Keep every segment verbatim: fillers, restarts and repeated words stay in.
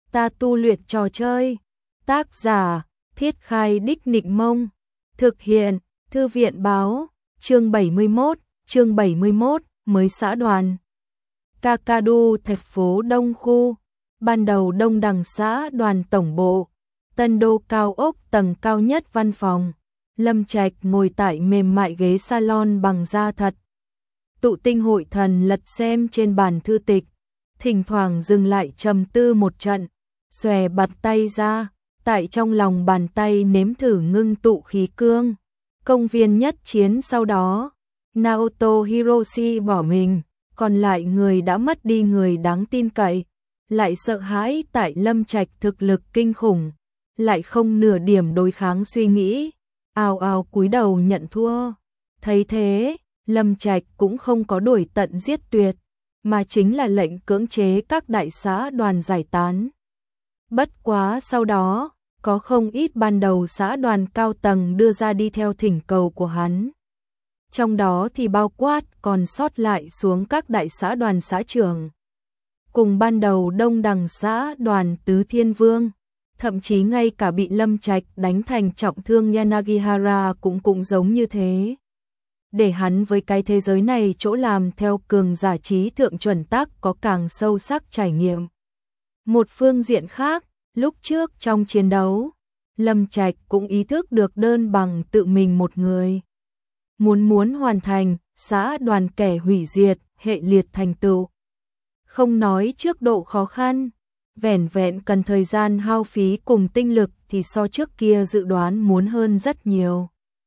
Ta tu luyện trò chơi. Tác giả, Thiết Khai Đích Nịnh Mông. Thực hiện, Thư viện Báo. Chương bảy mươi mốt, chương bảy mươi mốt, mới xã đoàn. Kakadu, thành phố Đông Khu. Ban đầu Đông Đằng xã đoàn tổng bộ. Tân đô cao ốc tầng cao nhất văn phòng. Lâm Trạch ngồi tại mềm mại ghế salon bằng da thật. Tụ tinh hội thần lật xem trên bàn thư tịch. Thỉnh thoảng dừng lại trầm tư một trận. Xòe bật tay ra. Tại trong lòng bàn tay nếm thử ngưng tụ khí cương. Công viên nhất chiến sau đó. Naoto Hiroshi bỏ mình. Còn lại người đã mất đi người đáng tin cậy. Lại sợ hãi tại Lâm Trạch thực lực kinh khủng. Lại không nửa điểm đối kháng suy nghĩ. Ào ào cúi đầu nhận thua. Thấy thế, Lâm Trạch cũng không có đuổi tận giết tuyệt, mà chính là lệnh cưỡng chế các đại xã đoàn giải tán. Bất quá sau đó, có không ít ban đầu xã đoàn cao tầng đưa ra đi theo thỉnh cầu của hắn. Trong đó thì bao quát còn sót lại xuống các đại xã đoàn xã trưởng. Cùng ban đầu Đông Đằng xã đoàn Tứ Thiên Vương. Thậm chí ngay cả bị Lâm Trạch đánh thành trọng thương Yanagihara cũng cũng giống như thế. Để hắn với cái thế giới này chỗ làm theo cường giả trí thượng chuẩn tắc có càng sâu sắc trải nghiệm. Một phương diện khác, lúc trước trong chiến đấu, Lâm Trạch cũng ý thức được đơn bằng tự mình một người. Muốn muốn hoàn thành, xã đoàn kẻ hủy diệt, hệ liệt thành tựu. Không nói trước độ khó khăn. Vẻn vẹn cần thời gian hao phí cùng tinh lực thì so trước kia dự đoán muốn hơn rất nhiều.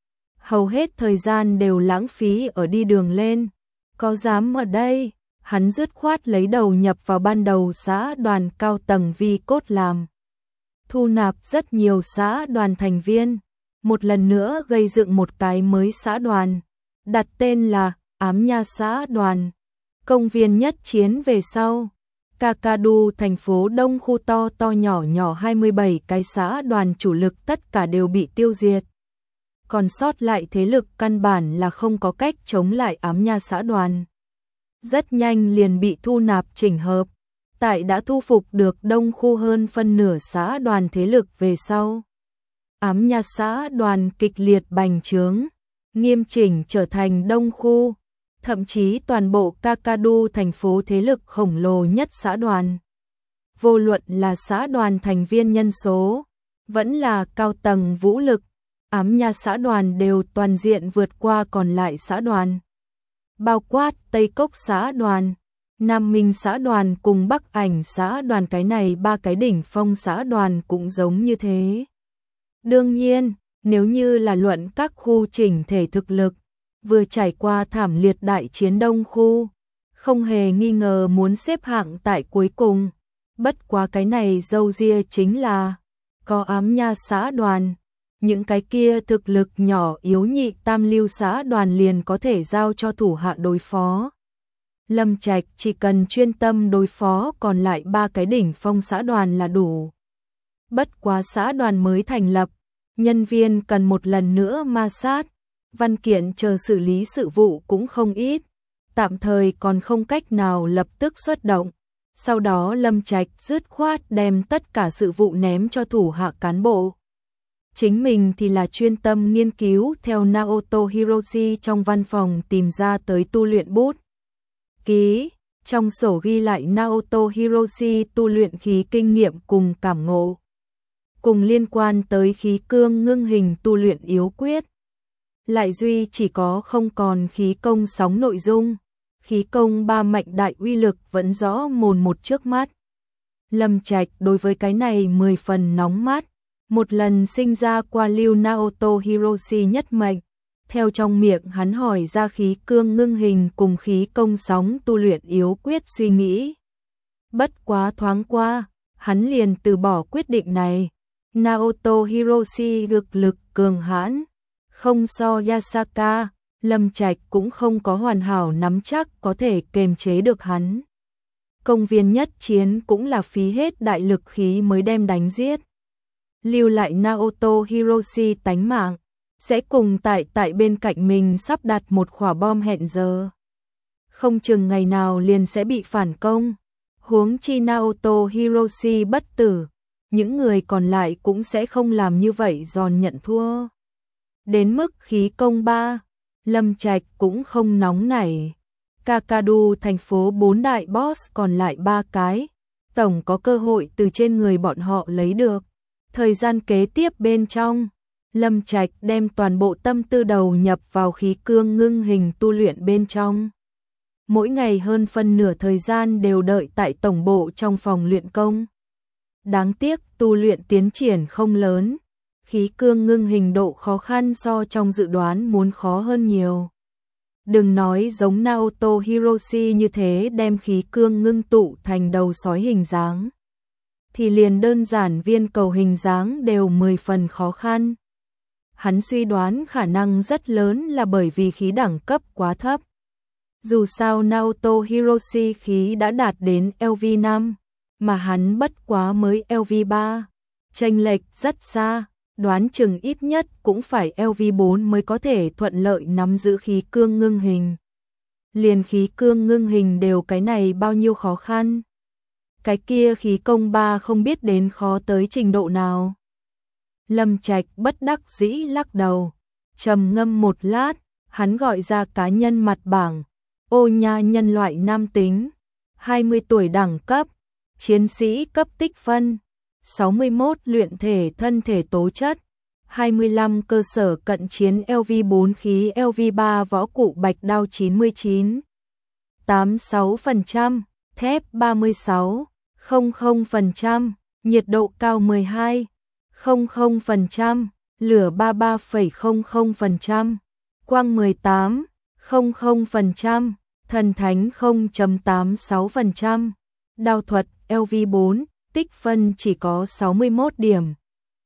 Hầu hết thời gian đều lãng phí ở đi đường lên. Có dám ở đây, hắn dứt khoát lấy đầu nhập vào ban đầu xã đoàn cao tầng vi cốt làm. Thu nạp rất nhiều xã đoàn thành viên. Một lần nữa gây dựng một cái mới xã đoàn. Đặt tên là Ám Nha xã đoàn. Công viên nhất chiến về sau. Kakadu thành phố Đông Khu to to nhỏ nhỏ hai mươi bảy cái xã đoàn chủ lực tất cả đều bị tiêu diệt. Còn sót lại thế lực căn bản là không có cách chống lại Ám Nha xã đoàn. Rất nhanh liền bị thu nạp chỉnh hợp. Tại đã thu phục được Đông Khu hơn phân nửa xã đoàn thế lực về sau. Ám Nha xã đoàn kịch liệt bành trướng, nghiêm chỉnh trở thành Đông Khu. Thậm chí toàn bộ Kakadu thành phố thế lực khổng lồ nhất xã đoàn. Vô luận là xã đoàn thành viên nhân số, vẫn là cao tầng vũ lực, Ám Nha xã đoàn đều toàn diện vượt qua còn lại xã đoàn. Bao quát Tây Cốc xã đoàn, Nam Minh xã đoàn cùng Bắc Ảnh xã đoàn, cái này ba cái đỉnh phong xã đoàn cũng giống như thế. Đương nhiên, nếu như là luận các khu chỉnh thể thực lực, vừa trải qua thảm liệt đại chiến Đông Khu, không hề nghi ngờ muốn xếp hạng tại cuối cùng. Bất quá cái này dâu ria chính là có Ám Nha xã đoàn, những cái kia thực lực nhỏ yếu nhị tam lưu xã đoàn liền có thể giao cho thủ hạ đối phó. Lâm Trạch chỉ cần chuyên tâm đối phó còn lại ba cái đỉnh phong xã đoàn là đủ. Bất quá xã đoàn mới thành lập, nhân viên cần một lần nữa ma sát. Văn kiện chờ xử lý sự vụ cũng không ít, tạm thời còn không cách nào lập tức xuất động. Sau đó Lâm Trạch dứt khoát đem tất cả sự vụ ném cho thủ hạ cán bộ. Chính mình thì là chuyên tâm nghiên cứu theo Naoto Hiroshi trong văn phòng tìm ra tới tu luyện bút. Ký, trong sổ ghi lại Naoto Hiroshi tu luyện khí kinh nghiệm cùng cảm ngộ. Cùng liên quan tới khí cương ngưng hình tu luyện yếu quyết. Lại duy chỉ có không còn khí công sóng nội dung, khí công ba mạnh đại uy lực vẫn rõ mồn một trước mắt. Lâm Trạch đối với cái này mười phần nóng mắt, một lần sinh ra qua lưu Naoto Hiroshi nhất mệnh, theo trong miệng hắn hỏi ra khí cương ngưng hình cùng khí công sóng tu luyện yếu quyết suy nghĩ. Bất quá thoáng qua, hắn liền từ bỏ quyết định này. Naoto Hiroshi thực lực cường hãn, không so Yasaka, Lâm Trạch cũng không có hoàn hảo nắm chắc có thể kềm chế được hắn. Công viên nhất chiến cũng là phí hết đại lực khí mới đem đánh giết. Lưu lại Naoto Hiroshi tánh mạng, sẽ cùng tại tại bên cạnh mình sắp đặt một quả bom hẹn giờ. Không chừng ngày nào liền sẽ bị phản công, Huống chi Naoto Hiroshi bất tử, những người còn lại cũng sẽ không làm như vậy giòn nhận thua. Đến mức khí công ba, Lâm Trạch cũng không nóng nảy. Kakadu thành phố bốn đại boss còn lại ba cái, tổng có cơ hội từ trên người bọn họ lấy được. Thời gian kế tiếp bên trong, Lâm Trạch đem toàn bộ tâm tư đầu nhập vào khí cương ngưng hình tu luyện bên trong. Mỗi ngày hơn phân nửa thời gian đều đợi tại tổng bộ trong phòng luyện công. Đáng tiếc tu luyện tiến triển không lớn, khí cương ngưng hình độ khó khăn so trong dự đoán muốn khó hơn nhiều. Đừng nói giống Naoto Hiroshi như thế đem khí cương ngưng tụ thành đầu sói hình dáng, thì liền đơn giản viên cầu hình dáng đều mười phần khó khăn. Hắn suy đoán khả năng rất lớn là bởi vì khí đẳng cấp quá thấp. Dù sao Naoto Hiroshi khí đã đạt đến L V năm, mà hắn bất quá mới L V ba, chênh lệch rất xa, đoán chừng ít nhất cũng phải L V bốn mới có thể thuận lợi nắm giữ khí cương ngưng hình. Liền khí cương ngưng hình đều cái này bao nhiêu khó khăn. Cái kia khí công ba không biết đến khó tới trình độ nào. Lâm Trạch bất đắc dĩ lắc đầu, trầm ngâm một lát, hắn gọi ra cá nhân mặt bảng. Ô nha nhân loại nam tính, hai mươi tuổi đẳng cấp, chiến sĩ cấp tích phân, sáu mươi mốt luyện thể thân thể tố chất, hai mươi lăm cơ sở cận chiến L V bốn khí L V ba võ cụ bạch đao chín mươi chín, tám mươi sáu phần trăm, thép ba mươi sáu, không không phần trăm, nhiệt độ cao mười hai, không không phần trăm, lửa ba mươi ba phẩy không không phần trăm, quang mười tám, không không phần trăm, thần thánh không phẩy tám mươi sáu phần trăm, đao thuật L V bốn, tích phân chỉ có sáu mươi mốt điểm.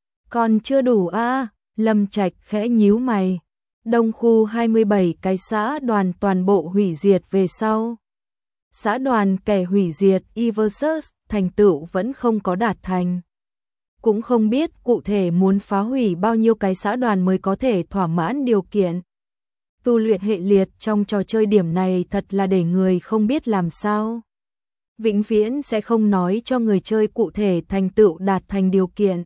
Còn chưa đủ a à, Lâm Trạch khẽ nhíu mày. Đông khu hai mươi bảy cái xã đoàn toàn bộ hủy diệt về sau. Xã đoàn kẻ hủy diệt Eversus thành tựu vẫn không có đạt thành. Cũng không biết cụ thể muốn phá hủy bao nhiêu cái xã đoàn mới có thể thỏa mãn điều kiện. Tu luyện hệ liệt trong trò chơi điểm này thật là để người không biết làm sao. Vĩnh viễn sẽ không nói cho người chơi cụ thể thành tựu đạt thành điều kiện.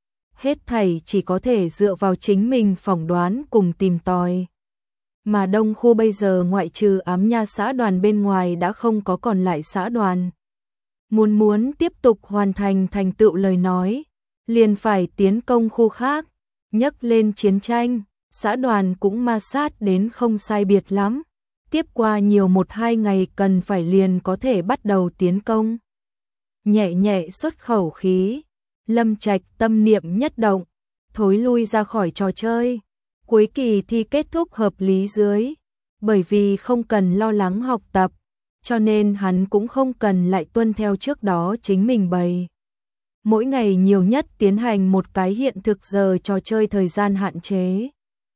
Hết thảy chỉ có thể dựa vào chính mình phỏng đoán cùng tìm tòi. Mà Đông khu bây giờ ngoại trừ ám nha xã đoàn bên ngoài đã không có còn lại xã đoàn. Muốn muốn tiếp tục hoàn thành thành tựu lời nói, liền phải tiến công khu khác, nhấc lên chiến tranh. Xã đoàn cũng ma sát đến không sai biệt lắm, tiếp qua nhiều một hai ngày cần phải liền có thể bắt đầu tiến công. Nhẹ nhẹ xuất khẩu khí, Lâm Trạch tâm niệm nhất động, thối lui ra khỏi trò chơi. Cuối kỳ thi kết thúc hợp lý dưới, bởi vì không cần lo lắng học tập, cho nên hắn cũng không cần lại tuân theo trước đó chính mình bày. Mỗi ngày nhiều nhất tiến hành một cái hiện thực giờ trò chơi thời gian hạn chế,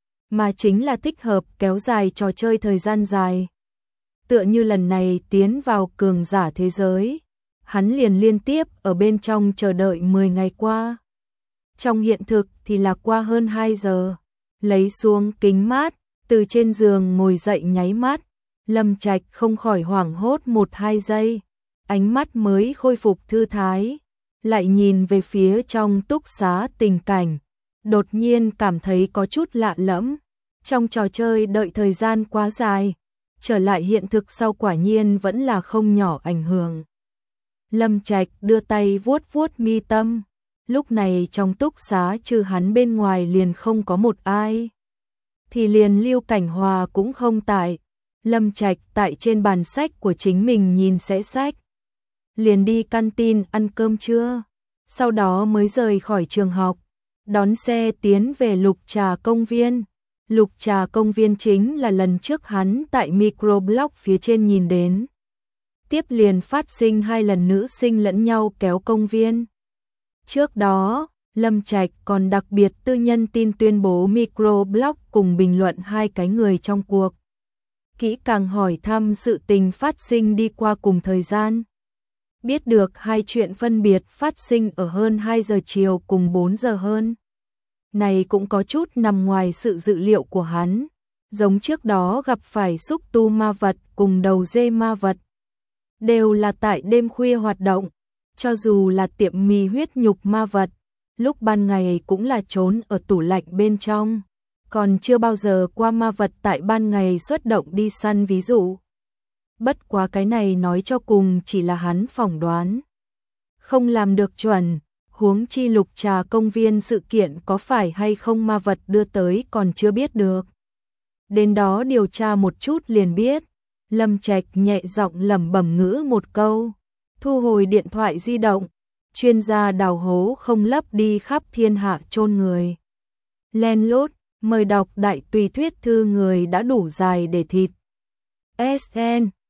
mà chính là thích hợp kéo dài trò chơi thời gian dài. Tựa như lần này tiến vào cường giả thế giới, hắn liền liên tiếp ở bên trong chờ đợi mười ngày qua. Trong hiện thực thì là qua hơn hai giờ, lấy xuống kính mát, từ trên giường ngồi dậy nháy mắt, Lâm Trạch không khỏi hoảng hốt một hai giây, ánh mắt mới khôi phục thư thái, lại nhìn về phía trong túc xá tình cảnh, đột nhiên cảm thấy có chút lạ lẫm. Trong trò chơi đợi thời gian quá dài, trở lại hiện thực sau quả nhiên vẫn là không nhỏ ảnh hưởng. Lâm Trạch đưa tay vuốt vuốt mi tâm, lúc này trong túc xá trừ hắn bên ngoài liền không có một ai. Thì liền Lưu Cảnh Hòa cũng không tại, Lâm Trạch tại trên bàn sách của chính mình nhìn sẽ sách. Liền đi canteen ăn cơm trưa, sau đó mới rời khỏi trường học, đón xe tiến về Lục Trà công viên. Lục Trà công viên chính là lần trước hắn tại microblog phía trên nhìn đến. Tiếp liền phát sinh hai lần nữ sinh lẫn nhau kéo công viên. Trước đó, Lâm Trạch còn đặc biệt tư nhân tin tuyên bố microblog cùng bình luận hai cái người trong cuộc. Kỹ càng hỏi thăm sự tình phát sinh đi qua cùng thời gian. Biết được hai chuyện phân biệt phát sinh ở hơn hai giờ chiều cùng bốn giờ hơn. Này cũng có chút nằm ngoài sự dự liệu của hắn, giống trước đó gặp phải xúc tu ma vật cùng đầu dê ma vật. đều là tại đêm khuya hoạt động, cho dù là tiệm mì huyết nhục ma vật, lúc ban ngày cũng là trốn ở tủ lạnh bên trong, còn chưa bao giờ qua ma vật tại ban ngày xuất động đi săn ví dụ. Bất quá cái này nói cho cùng chỉ là hắn phỏng đoán, không làm được chuẩn, huống chi Lục Trà công viên sự kiện có phải hay không ma vật đưa tới còn chưa biết được. Đến đó điều tra một chút liền biết. Lâm Trạch nhẹ giọng lẩm bẩm ngữ một câu, thu hồi điện thoại di động, chuyên gia đào hố không lấp đi khắp thiên hạ chôn người. Len lút, mời đọc đại tùy thuyết thư người đã đủ dài để thịt. ét en